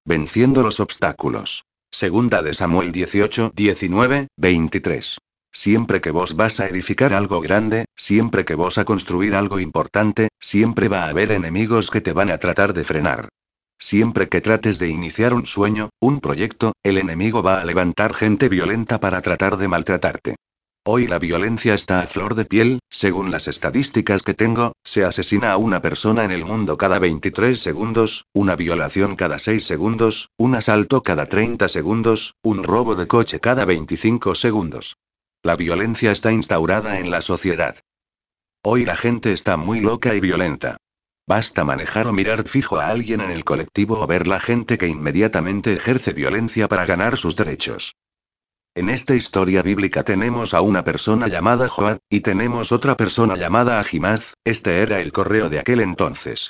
Venciendo los obstáculos. Segunda de Samuel 18, 19, 23. Siempre que vos vas a edificar algo grande, siempre que vos a construir algo importante, siempre va a haber enemigos que te van a tratar de frenar. Siempre que trates de iniciar un sueño, un proyecto, el enemigo va a levantar gente violenta para tratar de maltratarte. Hoy la violencia está a flor de piel, según las estadísticas que tengo, se asesina a una persona en el mundo cada 23 segundos, una violación cada 6 segundos, un asalto cada 30 segundos, un robo de coche cada 25 segundos. La violencia está instaurada en la sociedad. Hoy la gente está muy loca y violenta. Basta manejar o mirar fijo a alguien en el colectivo o ver la gente que inmediatamente ejerce violencia para ganar sus derechos. En esta historia bíblica tenemos a una persona llamada Joab, y tenemos otra persona llamada Ahimaaz, este era el correo de aquel entonces.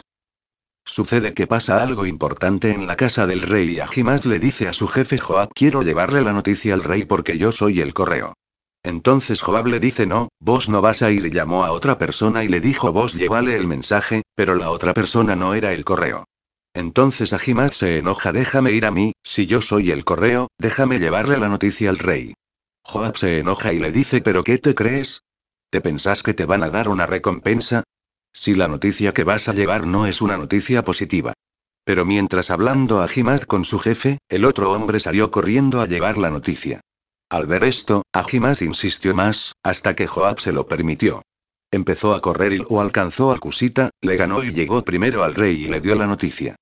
Sucede que pasa algo importante en la casa del rey y Ahimaaz le dice a su jefe Joab: quiero llevarle la noticia al rey porque yo soy el correo. Entonces Joab le dice: no, vos no vas a ir, y llamó a otra persona y le dijo: vos llévale el mensaje, pero la otra persona no era el correo. Entonces Ahimaaz se enoja: déjame ir a mí, si yo soy el correo, déjame llevarle la noticia al rey. Joab se enoja y le dice: ¿pero qué te crees? ¿Te pensás que te van a dar una recompensa? Si la noticia que vas a llevar no es una noticia positiva. Pero mientras hablando Ahimaaz con su jefe, el otro hombre salió corriendo a llevar la noticia. Al ver esto, Ahimaaz insistió más, hasta que Joab se lo permitió. Empezó a correr y lo alcanzó a Cusita, le ganó y llegó primero al rey y le dio la noticia.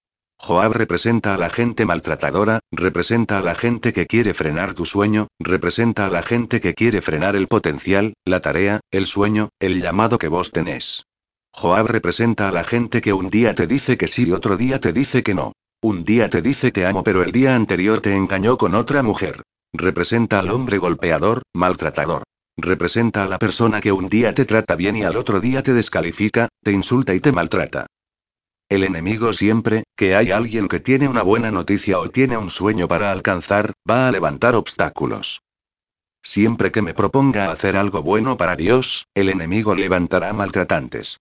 Joab representa a la gente maltratadora, representa a la gente que quiere frenar tu sueño, representa a la gente que quiere frenar el potencial, la tarea, el sueño, el llamado que vos tenés. Joab representa a la gente que un día te dice que sí y otro día te dice que no. Un día te dice te amo pero el día anterior te engañó con otra mujer. Representa al hombre golpeador, maltratador. Representa a la persona que un día te trata bien y al otro día te descalifica, te insulta y te maltrata. El enemigo siempre, que hay alguien que tiene una buena noticia o tiene un sueño para alcanzar, va a levantar obstáculos. Siempre que me proponga hacer algo bueno para Dios, el enemigo levantará maltratantes.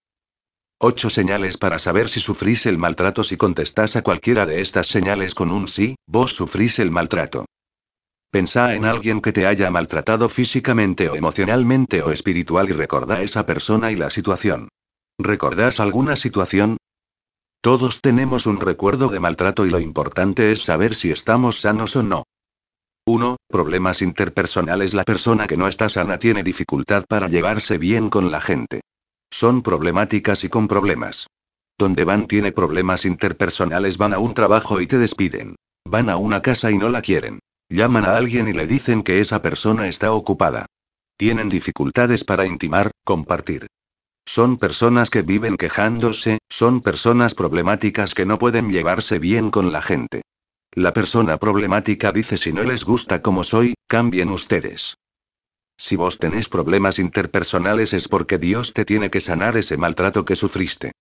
8 señales para saber si sufrís el maltrato. Si contestás a cualquiera de estas señales con un sí, vos sufrís el maltrato. Pensá en alguien que te haya maltratado físicamente o emocionalmente o espiritual y recordá a esa persona y la situación. ¿Recordás alguna situación? Todos tenemos un recuerdo de maltrato y lo importante es saber si estamos sanos o no. 1. Problemas interpersonales. La persona que no está sana tiene dificultad para llevarse bien con la gente. Son problemáticas y con problemas. Donde van tiene problemas interpersonales. Van a un trabajo y te despiden. Van a una casa y no la quieren. Llaman a alguien y le dicen que esa persona está ocupada. Tienen dificultades para intimar, compartir. Son personas que viven quejándose, son personas problemáticas que no pueden llevarse bien con la gente. La persona problemática dice: si no les gusta como soy, cambien ustedes. Si vos tenés problemas interpersonales es porque Dios te tiene que sanar ese maltrato que sufriste.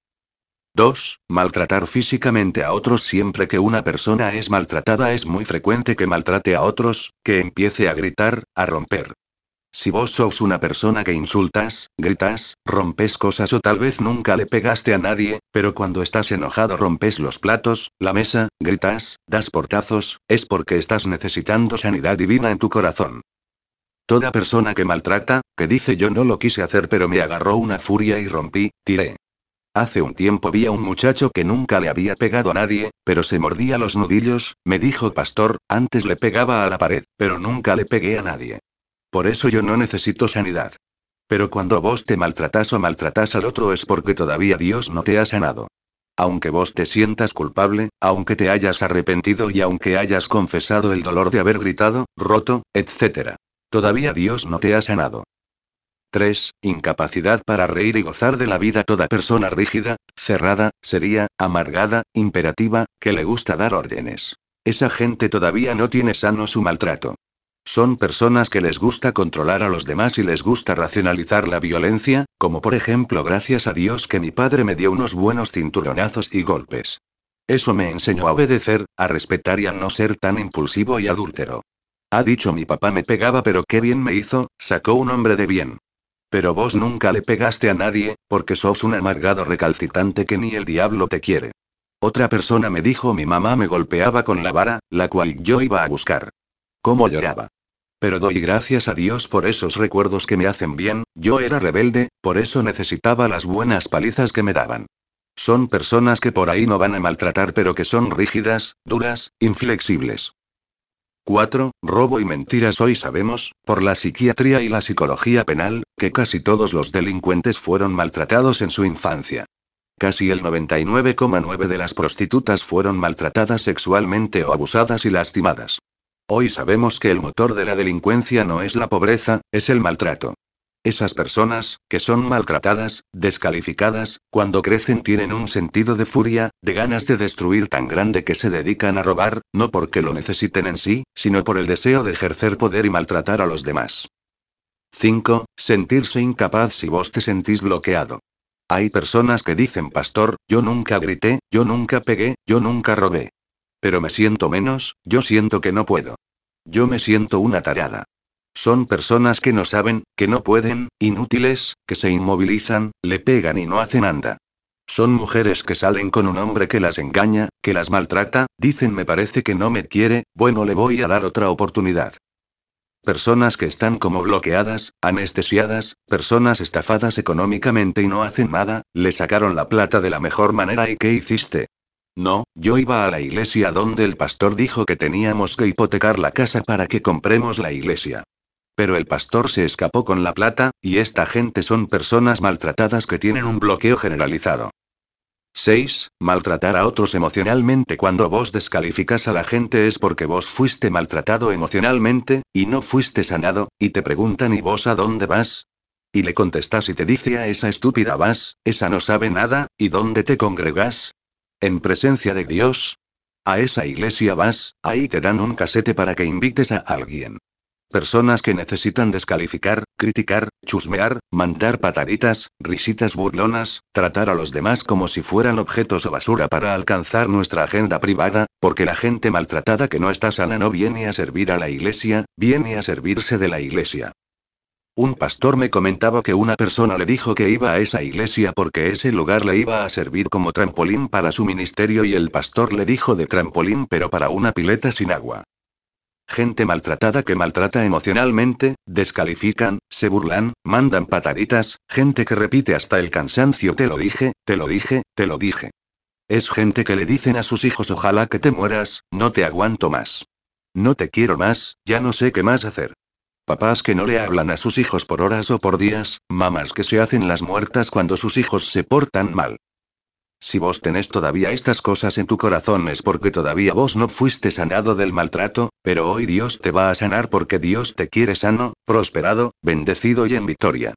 2. Maltratar físicamente a otros. Siempre que una persona es maltratada es muy frecuente que maltrate a otros, que empiece a gritar, a romper. Si vos sos una persona que insultas, gritas, rompes cosas o tal vez nunca le pegaste a nadie, pero cuando estás enojado rompes los platos, la mesa, gritas, das portazos, es porque estás necesitando sanidad divina en tu corazón. Toda persona que maltrata, que dice: yo no lo quise hacer pero me agarró una furia y rompí, tiré. Hace un tiempo vi a un muchacho que nunca le había pegado a nadie, pero se mordía los nudillos, me dijo: pastor, antes le pegaba a la pared, pero nunca le pegué a nadie. Por eso yo no necesito sanidad. Pero cuando vos te maltratás o maltratás al otro es porque todavía Dios no te ha sanado. Aunque vos te sientas culpable, aunque te hayas arrepentido y aunque hayas confesado el dolor de haber gritado, roto, etc. Todavía Dios no te ha sanado. 3. Incapacidad para reír y gozar de la vida. Toda persona rígida, cerrada, seria, amargada, imperativa, que le gusta dar órdenes. Esa gente todavía no tiene sano su maltrato. Son personas que les gusta controlar a los demás y les gusta racionalizar la violencia, como por ejemplo: gracias a Dios que mi padre me dio unos buenos cinturonazos y golpes. Eso me enseñó a obedecer, a respetar y a no ser tan impulsivo y adúltero. Ha dicho: mi papá me pegaba pero qué bien me hizo, sacó un hombre de bien. Pero vos nunca le pegaste a nadie, porque sos un amargado recalcitrante que ni el diablo te quiere. Otra persona me dijo mi mamá me golpeaba con la vara, la cual yo iba a buscar. ¿Cómo lloraba? Pero doy gracias a Dios por esos recuerdos que me hacen bien, yo era rebelde, por eso necesitaba las buenas palizas que me daban. Son personas que por ahí no van a maltratar pero que son rígidas, duras, inflexibles. 4. Robo y mentiras. Hoy sabemos, por la psiquiatría y la psicología penal, que casi todos los delincuentes fueron maltratados en su infancia. Casi el 99,9 de las prostitutas fueron maltratadas sexualmente o abusadas y lastimadas. Hoy sabemos que el motor de la delincuencia no es la pobreza, es el maltrato. Esas personas, que son maltratadas, descalificadas, cuando crecen tienen un sentido de furia, de ganas de destruir tan grande que se dedican a robar, no porque lo necesiten en sí, sino por el deseo de ejercer poder y maltratar a los demás. 5. Sentirse incapaz. Si vos te sentís bloqueado. Hay personas que dicen, pastor, yo nunca grité, yo nunca pegué, yo nunca robé. Pero me siento menos, yo siento que no puedo. Yo me siento una tarada. Son personas que no saben, que no pueden, inútiles, que se inmovilizan, le pegan y no hacen nada. Son mujeres que salen con un hombre que las engaña, que las maltrata, dicen me parece que no me quiere, bueno le voy a dar otra oportunidad. Personas que están como bloqueadas, anestesiadas, personas estafadas económicamente y no hacen nada, le sacaron la plata de la mejor manera ¿y qué hiciste? No, yo iba a la iglesia donde el pastor dijo que teníamos que hipotecar la casa para que compremos la iglesia. Pero el pastor se escapó con la plata, y esta gente son personas maltratadas que tienen un bloqueo generalizado. 6. Maltratar a otros emocionalmente. Cuando vos descalificas a la gente es porque vos fuiste maltratado emocionalmente, y no fuiste sanado, y te preguntan ¿y vos a dónde vas? Y le contestas y te dice a esa estúpida vas, esa no sabe nada, ¿y dónde te congregas? En presencia de Dios. A esa iglesia vas, ahí te dan un casete para que invites a alguien. Personas que necesitan descalificar, criticar, chusmear, mandar pataditas, risitas burlonas, tratar a los demás como si fueran objetos o basura para alcanzar nuestra agenda privada, porque la gente maltratada que no está sana no viene a servir a la iglesia, viene a servirse de la iglesia. Un pastor me comentaba que una persona le dijo que iba a esa iglesia porque ese lugar le iba a servir como trampolín para su ministerio y el pastor le dijo de trampolín pero para una pileta sin agua. Gente maltratada que maltrata emocionalmente, descalifican, se burlan, mandan pataditas, gente que repite hasta el cansancio te lo dije, te lo dije, te lo dije. Es gente que le dicen a sus hijos ojalá que te mueras, no te aguanto más. No te quiero más, ya no sé qué más hacer. Papás que no le hablan a sus hijos por horas o por días, mamás que se hacen las muertas cuando sus hijos se portan mal. Si vos tenés todavía estas cosas en tu corazón es porque todavía vos no fuiste sanado del maltrato, pero hoy Dios te va a sanar porque Dios te quiere sano, prosperado, bendecido y en victoria.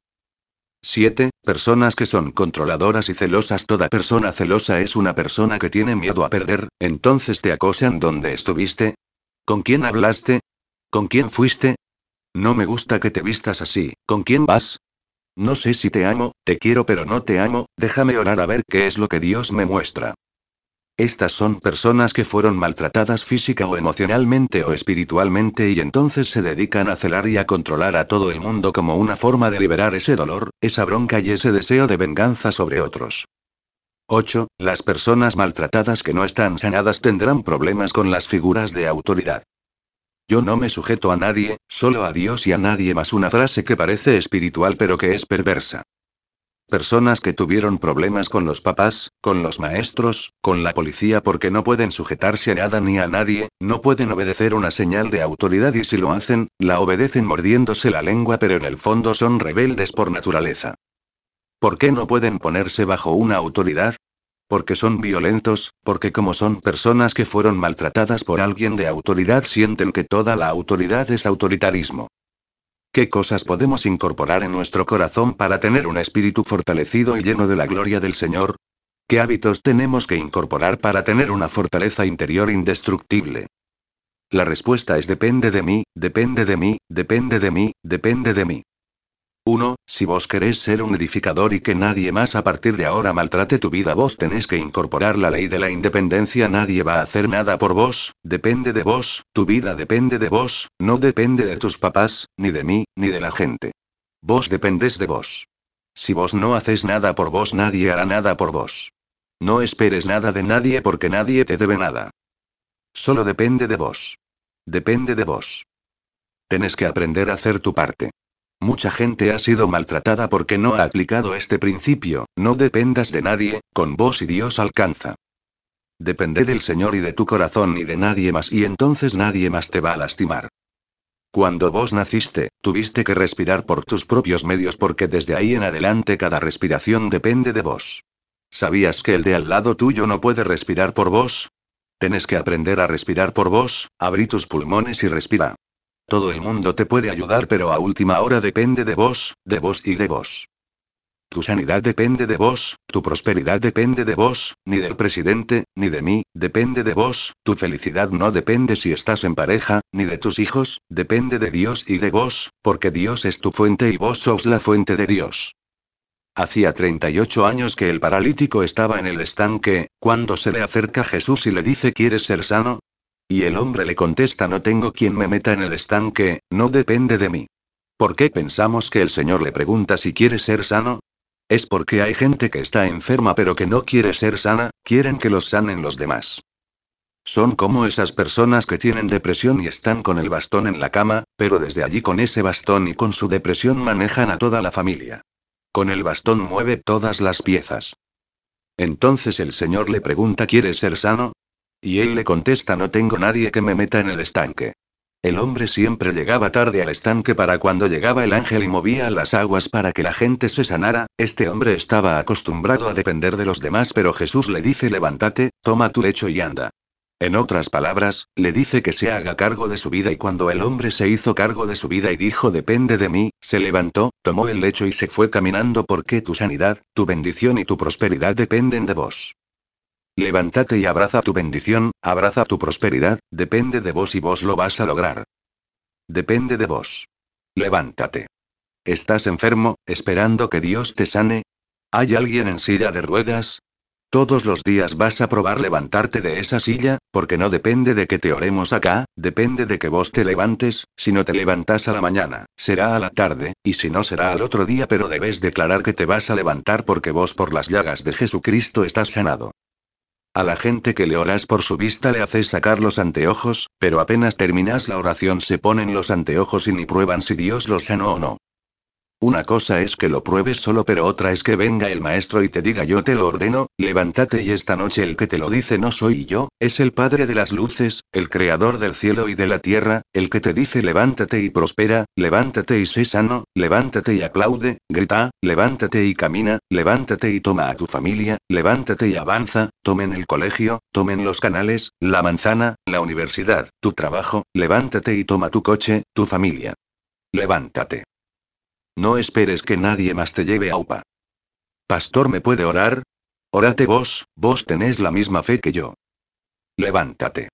7. Personas que son controladoras y celosas. Toda persona celosa es una persona que tiene miedo a perder, entonces te acosan donde estuviste. ¿Con quién hablaste? ¿Con quién fuiste? No me gusta que te vistas así, ¿con quién vas? No sé si te amo, te quiero pero no te amo, déjame orar a ver qué es lo que Dios me muestra. Estas son personas que fueron maltratadas física o emocionalmente o espiritualmente y entonces se dedican a celar y a controlar a todo el mundo como una forma de liberar ese dolor, esa bronca y ese deseo de venganza sobre otros. 8. Las personas maltratadas que no están sanadas tendrán problemas con las figuras de autoridad. Yo no me sujeto a nadie, solo a Dios y a nadie más. Una frase que parece espiritual pero que es perversa. Personas que tuvieron problemas con los papás, con los maestros, con la policía porque no pueden sujetarse a nada ni a nadie, no pueden obedecer una señal de autoridad y si lo hacen, la obedecen mordiéndose la lengua pero en el fondo son rebeldes por naturaleza. ¿Por qué no pueden ponerse bajo una autoridad? Porque son violentos, porque como son personas que fueron maltratadas por alguien de autoridad sienten que toda la autoridad es autoritarismo. ¿Qué cosas podemos incorporar en nuestro corazón para tener un espíritu fortalecido y lleno de la gloria del Señor? ¿Qué hábitos tenemos que incorporar para tener una fortaleza interior indestructible? La respuesta es depende de mí, depende de mí, depende de mí, depende de mí. 1. Si vos querés ser un edificador y que nadie más a partir de ahora maltrate tu vida, vos tenés que incorporar la ley de la independencia. Nadie va a hacer nada por vos, depende de vos, tu vida depende de vos, no depende de tus papás, ni de mí, ni de la gente. Vos dependés de vos. Si vos no haces nada por vos, nadie hará nada por vos. No esperes nada de nadie porque nadie te debe nada. Solo depende de vos. Depende de vos. Tienes que aprender a hacer tu parte. Mucha gente ha sido maltratada porque no ha aplicado este principio: no dependas de nadie, con vos y Dios alcanza. Depende del Señor y de tu corazón y de nadie más, y entonces nadie más te va a lastimar. Cuando vos naciste, tuviste que respirar por tus propios medios porque desde ahí en adelante cada respiración depende de vos. ¿Sabías que el de al lado tuyo no puede respirar por vos? Tenés que aprender a respirar por vos, abrí tus pulmones y respira. Todo el mundo te puede ayudar, pero a última hora depende de vos y de vos. Tu sanidad depende de vos, tu prosperidad depende de vos, ni del presidente, ni de mí, depende de vos, tu felicidad no depende si estás en pareja, ni de tus hijos, depende de Dios y de vos, porque Dios es tu fuente y vos sos la fuente de Dios. Hacía 38 años que el paralítico estaba en el estanque, cuando se le acerca Jesús y le dice: ¿quieres ser sano? Y el hombre le contesta: no tengo quien me meta en el estanque, no depende de mí. ¿Por qué pensamos que el Señor le pregunta si quiere ser sano? Es porque hay gente que está enferma pero que no quiere ser sana, quieren que los sanen los demás. Son como esas personas que tienen depresión y están con el bastón en la cama, pero desde allí con ese bastón y con su depresión manejan a toda la familia. Con el bastón mueve todas las piezas. Entonces el Señor le pregunta: ¿quieres ser sano? Y él le contesta: no tengo nadie que me meta en el estanque. El hombre siempre llegaba tarde al estanque para cuando llegaba el ángel y movía las aguas para que la gente se sanara. Este hombre estaba acostumbrado a depender de los demás, pero Jesús le dice: levántate, toma tu lecho y anda. En otras palabras, le dice que se haga cargo de su vida, y cuando el hombre se hizo cargo de su vida y dijo: depende de mí, se levantó, tomó el lecho y se fue caminando, porque tu sanidad, tu bendición y tu prosperidad dependen de vos. Levántate y abraza tu bendición, abraza tu prosperidad, depende de vos y vos lo vas a lograr. Depende de vos. Levántate. ¿Estás enfermo, esperando que Dios te sane? ¿Hay alguien en silla de ruedas? Todos los días vas a probar levantarte de esa silla, porque no depende de que te oremos acá, depende de que vos te levantes. Si no te levantas a la mañana, será a la tarde, y si no será al otro día, pero debes declarar que te vas a levantar porque vos por las llagas de Jesucristo estás sanado. A la gente que le oras por su vista le haces sacar los anteojos, pero apenas terminas la oración se ponen los anteojos y ni prueban si Dios los sanó o no. Una cosa es que lo pruebes solo, pero otra es que venga el maestro y te diga: yo te lo ordeno, levántate. Y esta noche el que te lo dice no soy yo, es el Padre de las luces, el Creador del cielo y de la tierra, el que te dice: levántate y prospera, levántate y sé sano, levántate y aplaude, grita, levántate y camina, levántate y toma a tu familia, levántate y avanza, tomen el colegio, tomen los canales, la manzana, la universidad, tu trabajo, levántate y toma tu coche, tu familia. Levántate. No esperes que nadie más te lleve a UPA. Pastor, ¿me puede orar? Órate vos tenés la misma fe que yo. Levántate.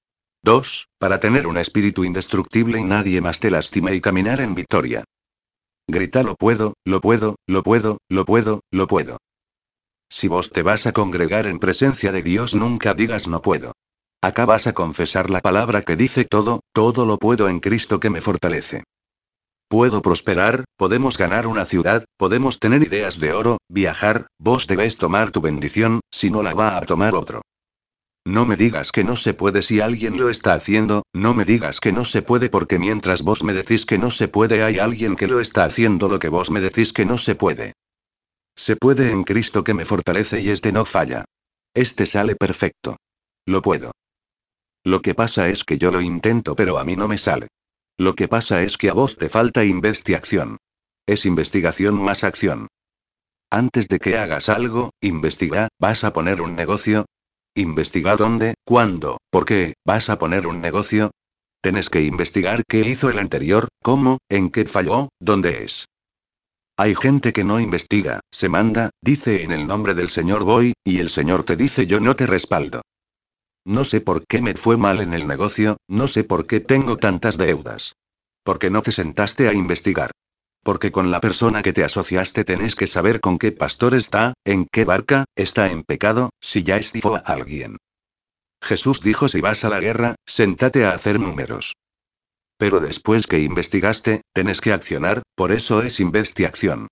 2. Para tener un espíritu indestructible y nadie más te lastime y caminar en victoria. Grita: lo puedo, lo puedo, lo puedo, lo puedo, lo puedo. Si vos te vas a congregar en presencia de Dios, nunca digas no puedo. Acá vas a confesar la palabra que dice: todo lo puedo en Cristo que me fortalece. Puedo prosperar, podemos ganar una ciudad, podemos tener ideas de oro, viajar. Vos debes tomar tu bendición, si no la va a tomar otro. No me digas que no se puede si alguien lo está haciendo, no me digas que no se puede, porque mientras vos me decís que no se puede hay alguien que lo está haciendo lo que vos me decís que no se puede. Se puede en Cristo que me fortalece, y este no falla. Este sale perfecto. Lo puedo. Lo que pasa es que yo lo intento pero a mí no me sale. Lo que pasa es que a vos te falta investigación. Es investigación más acción. Antes de que hagas algo, investiga: ¿vas a poner un negocio? Investiga dónde, cuándo, por qué, ¿vas a poner un negocio? Tenés que investigar qué hizo el anterior, cómo, en qué falló, dónde es. Hay gente que no investiga, se manda, dice: en el nombre del Señor voy, y el Señor te dice: yo no te respaldo. No sé por qué me fue mal en el negocio, no sé por qué tengo tantas deudas. Porque no te sentaste a investigar. Porque con la persona que te asociaste tenés que saber con qué pastor está, en qué barca, está en pecado, si ya estafó a alguien. Jesús dijo: si vas a la guerra, sentate a hacer números. Pero después que investigaste, tenés que accionar, por eso es investigación.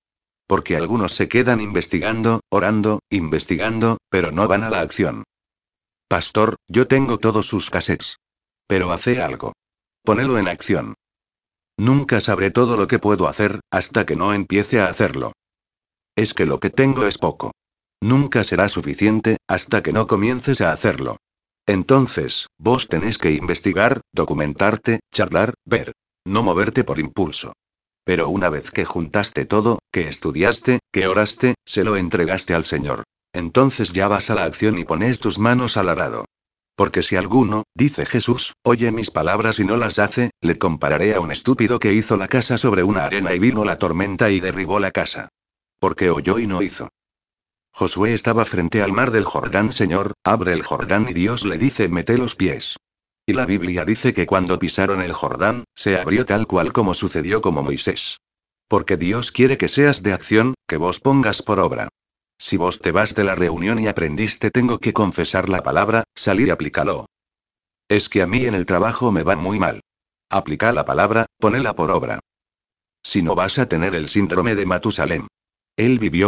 Porque algunos se quedan investigando, orando, investigando, pero no van a la acción. Pastor, yo tengo todos sus cassettes. Pero hace algo. Ponelo en acción. Nunca sabré todo lo que puedo hacer, hasta que no empiece a hacerlo. Es que lo que tengo es poco. Nunca será suficiente, hasta que no comiences a hacerlo. Entonces, vos tenés que investigar, documentarte, charlar, ver. No moverte por impulso. Pero una vez que juntaste todo, que estudiaste, que oraste, se lo entregaste al Señor. Entonces ya vas a la acción y pones tus manos al arado. Porque si alguno, dice Jesús, oye mis palabras y no las hace, le compararé a un estúpido que hizo la casa sobre una arena y vino la tormenta y derribó la casa. Porque oyó y no hizo. Josué estaba frente al mar del Jordán. Señor, abre el Jordán y Dios le dice mete los pies. Y la Biblia dice que cuando pisaron el Jordán, se abrió tal cual como sucedió como Moisés. Porque Dios quiere que seas de acción, que vos pongas por obra. Si vos te vas de la reunión y aprendiste tengo que confesar la palabra, salir y aplícalo. Es que a mí en el trabajo me va muy mal. Aplica la palabra, ponela por obra. Si no vas a tener el síndrome de Matusalem. Él vivió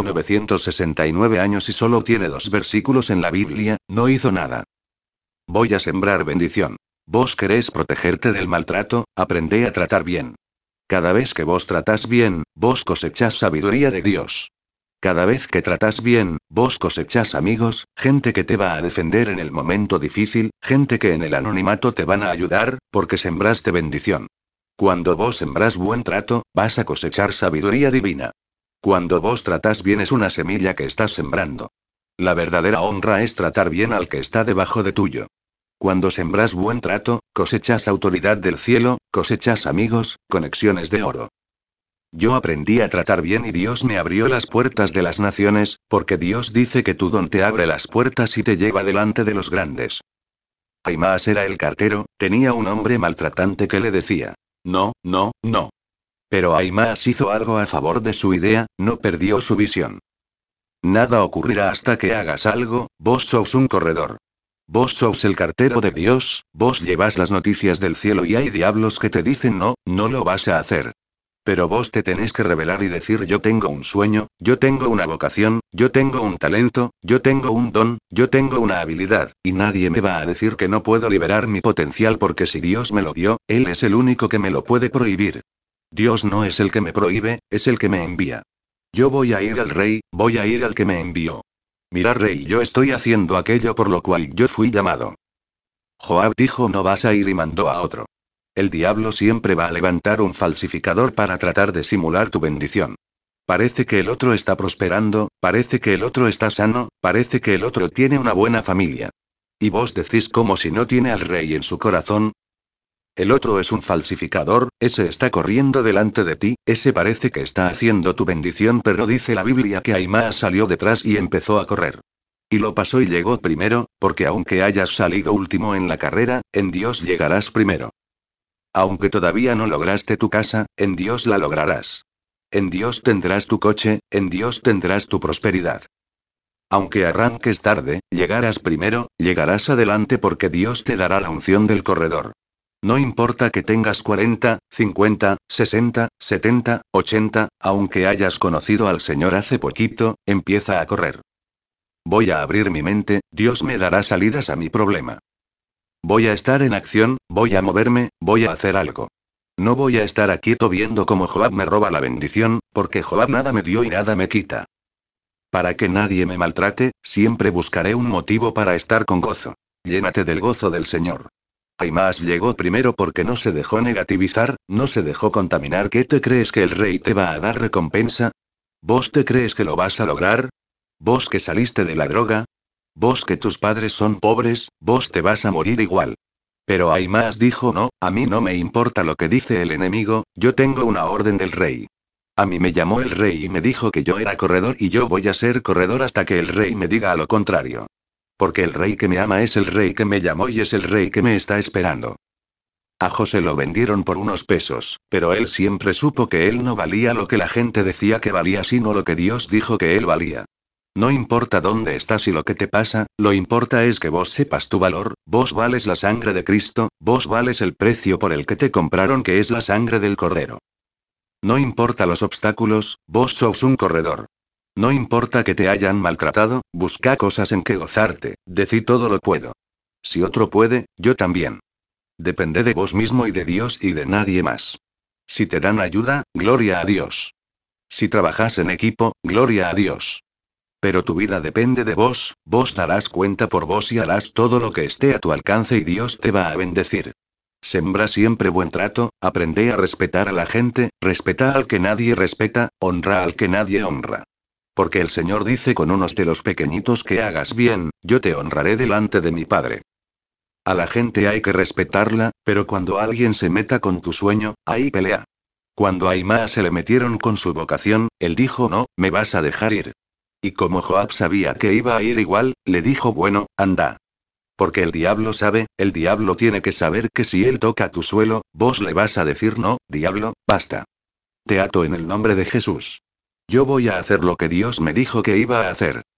969 años y solo tiene 2 versículos en la Biblia, no hizo nada. Voy a sembrar bendición. Vos querés protegerte del maltrato, aprende a tratar bien. Cada vez que vos tratás bien, vos cosechás sabiduría de Dios. Cada vez que tratás bien, vos cosechás amigos, gente que te va a defender en el momento difícil, gente que en el anonimato te van a ayudar, porque sembraste bendición. Cuando vos sembrás buen trato, vas a cosechar sabiduría divina. Cuando vos tratás bien es una semilla que estás sembrando. La verdadera honra es tratar bien al que está debajo de tuyo. Cuando sembras buen trato, cosechas autoridad del cielo, cosechas amigos, conexiones de oro. Yo aprendí a tratar bien y Dios me abrió las puertas de las naciones, porque Dios dice que tu don te abre las puertas y te lleva delante de los grandes. Aimás era el cartero, tenía un hombre maltratante que le decía, no, no, no. Pero Aimás hizo algo a favor de su idea, no perdió su visión. Nada ocurrirá hasta que hagas algo, vos sos un corredor. Vos sos el cartero de Dios, vos llevas las noticias del cielo y hay diablos que te dicen no, no lo vas a hacer. Pero vos te tenés que revelar y decir yo tengo un sueño, yo tengo una vocación, yo tengo un talento, yo tengo un don, yo tengo una habilidad, y nadie me va a decir que no puedo liberar mi potencial porque si Dios me lo dio, Él es el único que me lo puede prohibir. Dios no es el que me prohíbe, es el que me envía. Yo voy a ir al rey, voy a ir al que me envió. Mira rey, yo estoy haciendo aquello por lo cual yo fui llamado. Joab dijo no vas a ir y mandó a otro. El diablo siempre va a levantar un falsificador para tratar de simular tu bendición. Parece que el otro está prosperando, parece que el otro está sano, parece que el otro tiene una buena familia. Y vos decís como si no tiene al rey en su corazón. El otro es un falsificador, ese está corriendo delante de ti, ese parece que está haciendo tu bendición, pero dice la Biblia que Aimás salió detrás y empezó a correr. Y lo pasó y llegó primero, porque aunque hayas salido último en la carrera, en Dios llegarás primero. Aunque todavía no lograste tu casa, en Dios la lograrás. En Dios tendrás tu coche, en Dios tendrás tu prosperidad. Aunque arranques tarde, llegarás primero, llegarás adelante porque Dios te dará la unción del corredor. No importa que tengas 40, 50, 60, 70, 80, aunque hayas conocido al Señor hace poquito, empieza a correr. Voy a abrir mi mente, Dios me dará salidas a mi problema. Voy a estar en acción, voy a moverme, voy a hacer algo. No voy a estar quieto viendo cómo Joab me roba la bendición, porque Joab nada me dio y nada me quita. Para que nadie me maltrate, siempre buscaré un motivo para estar con gozo. Llénate del gozo del Señor. Aimás llegó primero porque no se dejó negativizar, no se dejó contaminar. ¿Qué te crees que el rey te va a dar recompensa? ¿Vos te crees que lo vas a lograr? ¿Vos que saliste de la droga? ¿Vos que tus padres son pobres? Vos te vas a morir igual. Pero Aimás dijo no, a mí no me importa lo que dice el enemigo, yo tengo una orden del rey. A mí me llamó el rey y me dijo que yo era corredor y yo voy a ser corredor hasta que el rey me diga lo contrario. Porque el rey que me ama es el rey que me llamó y es el rey que me está esperando. A José lo vendieron por unos pesos, pero él siempre supo que él no valía lo que la gente decía que valía, sino lo que Dios dijo que él valía. No importa dónde estás y lo que te pasa, lo importa es que vos sepas tu valor, vos vales la sangre de Cristo, vos vales el precio por el que te compraron, que es la sangre del Cordero. No importa los obstáculos, vos sos un corredor. No importa que te hayan maltratado, busca cosas en que gozarte, decí todo lo puedo. Si otro puede, yo también. Depende de vos mismo y de Dios y de nadie más. Si te dan ayuda, gloria a Dios. Si trabajas en equipo, gloria a Dios. Pero tu vida depende de vos, vos darás cuenta por vos y harás todo lo que esté a tu alcance y Dios te va a bendecir. Sembra siempre buen trato, aprende a respetar a la gente, respeta al que nadie respeta, honra al que nadie honra. Porque el Señor dice con unos de los pequeñitos que hagas bien, yo te honraré delante de mi Padre. A la gente hay que respetarla, pero cuando alguien se meta con tu sueño, ahí pelea. Cuando Aimás se le metieron con su vocación, él dijo no, me vas a dejar ir. Y como Joab sabía que iba a ir igual, le dijo bueno, anda. Porque el diablo sabe, el diablo tiene que saber que si él toca tu suelo, vos le vas a decir no, diablo, basta. Te ato en el nombre de Jesús. Yo voy a hacer lo que Dios me dijo que iba a hacer.